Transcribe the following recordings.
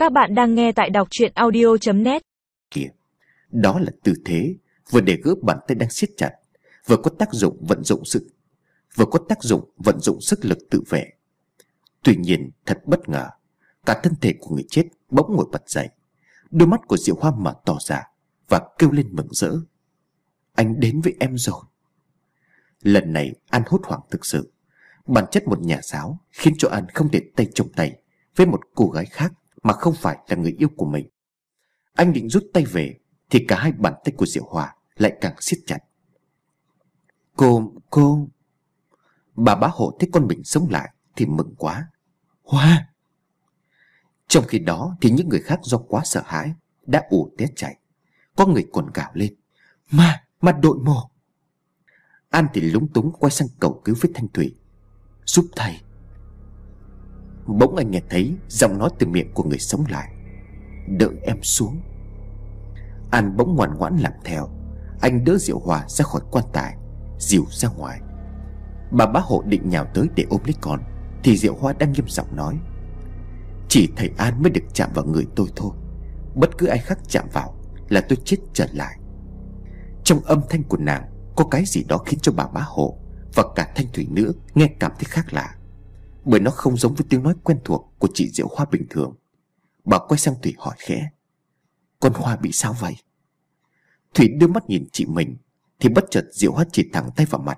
Các bạn đang nghe tại đọc truyện audio.net. Kìa, đó là tư thế vừa để gỡ bàn tay đang siết chặt, vừa có tác dụng vận dụng sức lực tự vệ. Tuy nhiên thật bất ngờ, cả thân thể của người chết bỗng ngồi bật dậy. Đôi mắt của Diệu Hoa mở to ra và kêu lên mừng rỡ: "Anh đến với em rồi." Lần này An hốt hoảng thực sự. Bản chất một nhà giáo khiến cho An không thể tay trong tay với một cô gái khác mà không phải là người yêu của mình. Anh định rút tay về thì cả hai bàn tay của Diệu Hoa lại càng siết chặt. Cô Bà bá hộ thấy con mình sống lại thì mừng quá: "Hoa!" Trong khi đó thì những người khác do quá sợ hãi đã ù té chạy. Có người còn gào lên: Ma đội mồ!" An thì lúng túng quay sang cầu cứu với Thanh Thủy: "Giúp thầy." Bỗng anh nghe thấy giọng nói từ miệng của người sống lại: "Đợi em xuống." An bỗng ngoan ngoãn làm theo. Anh đỡ Diệu Hoa ra khỏi quan tài, dìu ra ngoài. Bà bá hộ định nhào tới để ôm lấy con thì Diệu Hoa đang nghiêm giọng nói: "Chỉ thầy An mới được chạm vào người tôi thôi. Bất cứ ai khác chạm vào là tôi chết trở lại." Trong âm thanh của nàng có cái gì đó khiến cho bà bá hộ và cả Thanh Thủy nữa nghe cảm thấy khác lạ, bởi nó không giống với tiếng nói quen thuộc của chị Diệu Hoa bình thường. Bà quay sang Thủy hỏi khẽ: "Con Hoa bị sao vậy?" Thủy đưa mắt nhìn chị mình thì bất chợt Diệu Hoa chỉ thẳng tay vào mặt: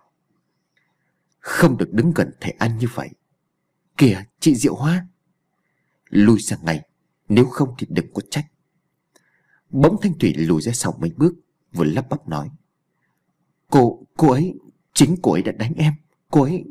"Không được đứng gần thầy An như vậy. Kìa chị Diệu Hoa, lui sang ngay, nếu không thì đừng có trách." Bỗng Thanh Thủy lùi ra sau mấy bước, vừa lắp bắp nói: Cô ấy, chính cô ấy đã đánh em. Cô ấy..."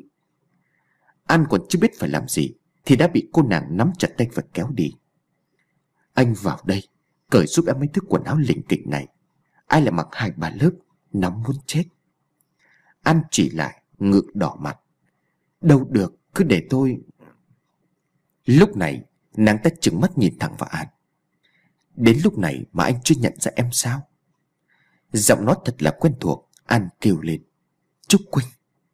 An còn chưa biết phải làm gì thì đã bị cô nàng nắm chặt tay và kéo đi. "Anh vào đây, cởi giúp em mấy thứ quần áo lỉnh kỉnh này. Ai lại mặc 2-3 lớp, nóng muốn chết." An chỉ lại, ngượng đỏ mặt: "Đâu được, cứ để tôi..." Lúc này nàng ta trừng mắt nhìn thẳng vào An: "Đến lúc này mà anh chưa nhận ra em sao?" Giọng nói thật là quen thuộc. An kêu lên: "Trúc Quỳnh."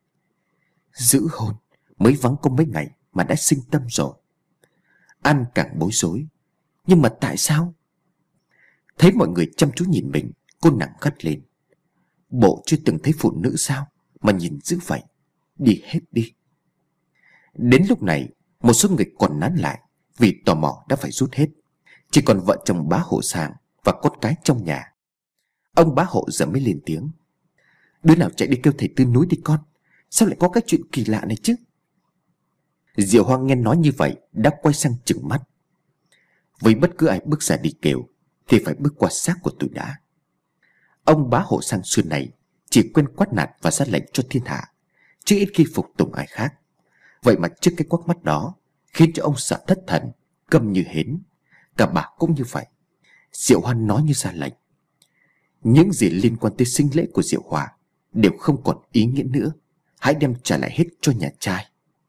Giữ hôn, mới vắng có mấy ngày mà đã sinh tâm rồi. An càng bối rối: "Nhưng mà tại sao?" Thấy mọi người chăm chú nhìn mình, cô nàng gắt lên: "Bộ chưa từng thấy phụ nữ sao mà nhìn dữ vậy? Đi hết đi." Đến lúc này một số người còn nán lại vì tò mò đã phải rút hết. Chỉ còn vợ chồng bá hộ Sàng và con cái trong nhà. Ông bá hộ giờ mới lên tiếng: "Đứa nào chạy đi kêu thầy Tư Núi đi con. Sao lại có cái chuyện kỳ lạ này chứ?" Diệu Hoa nghe nói như vậy đã quay sang trừng mắt. Với bất cứ ai bước ra đi kêu thì phải bước qua xác của tôi đã. Ông bá hộ Sang xưa này chỉ quên quát nạt và ra lệnh cho thiên hạ, chứ ít khi phục tùng ai khác. Vậy mà trước cái quắc mắt đó khiến cho ông sợ thất thần, câm như hến. Cả bà cũng như vậy. Diệu Hoa nói như ra lệnh. Những gì liên quan tới sinh lễ của Diệu Hoa đều không còn ý nghĩa nữa. Hãy đem trả lại hết cho nhà trai.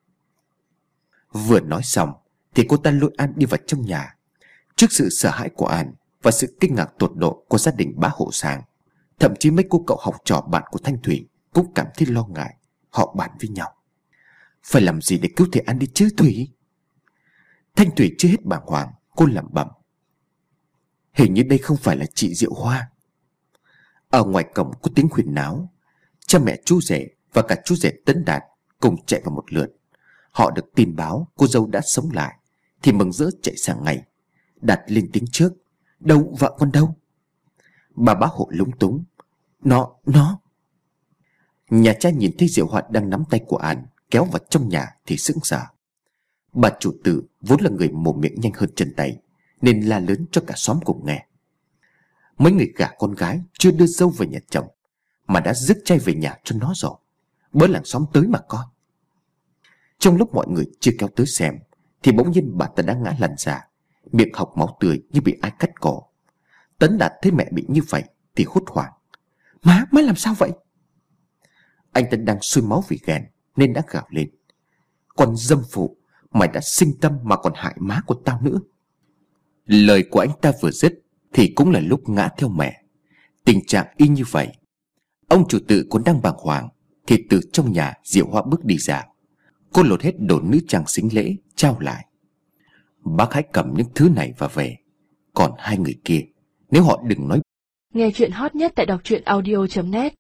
Vừa nói xong thì cô ta lôi An đi vào trong nhà. Trước sự sợ hãi của An và sự kinh ngạc tột độ của gia đình bá hộ Sàng, thậm chí mấy cô cậu học trò bạn của Thanh Thủy cũng cảm thấy lo ngại. Họ bàn với nhau: "Phải làm gì để cứu thầy An đi chứ Thủy?" Thanh Thủy chưa hết bàng hoàng, cô lẩm bẩm: "Hình như đây không phải là chị Diệu Hoa." Ở ngoài cổng có tiếng huyên náo. Cha mẹ chú rể và cả chú rể Tấn Đạt cùng chạy vào một lượt. Họ được tin báo cô dâu đã sống lại thì mừng rỡ chạy sang ngay. Đạt lên tiếng trước: "Đâu, vợ con đâu?" Bà bá hộ lúng túng: Nó Nhà trai nhìn thấy Diệu Hoa đang nắm tay của An kéo vào trong nhà thì sững sờ. Bà chủ tử vốn là người mồm miệng nhanh hơn chân tay nên la lớn cho cả xóm cùng nghe. Mấy người gả con gái chưa đưa dâu về nhà chồng mà đã rước trai về nhà cho nó rồi. Bớ làng xóm tới mà coi. Trong lúc mọi người chưa kéo tới xem thì bỗng nhiên bà ta đã ngã lăn ra, miệng hộc máu tươi như bị ai cắt cổ. Tấn Đạt thấy mẹ bị như vậy thì hốt hoảng: Má làm sao vậy?" Anh Tấn đang sôi máu vì ghen nên đã gào lên: "Con dâm phụ, mày đã sinh tâm mà còn hại má của tao nữa." Lời của anh ta vừa dứt thì cũng là lúc ngã theo mẹ. Tình trạng y như vậy. Ông chủ tự cũng đang bàng hoàng thì từ trong nhà Diệu Hoa bước đi ra. Cô lột hết đồ nữ trang xính lễ trao lại: Bác hãy cầm những thứ này và về. Còn hai người kia, nếu họ đừng nói. Nghe chuyện hot nhất tại đọc truyện audio.net.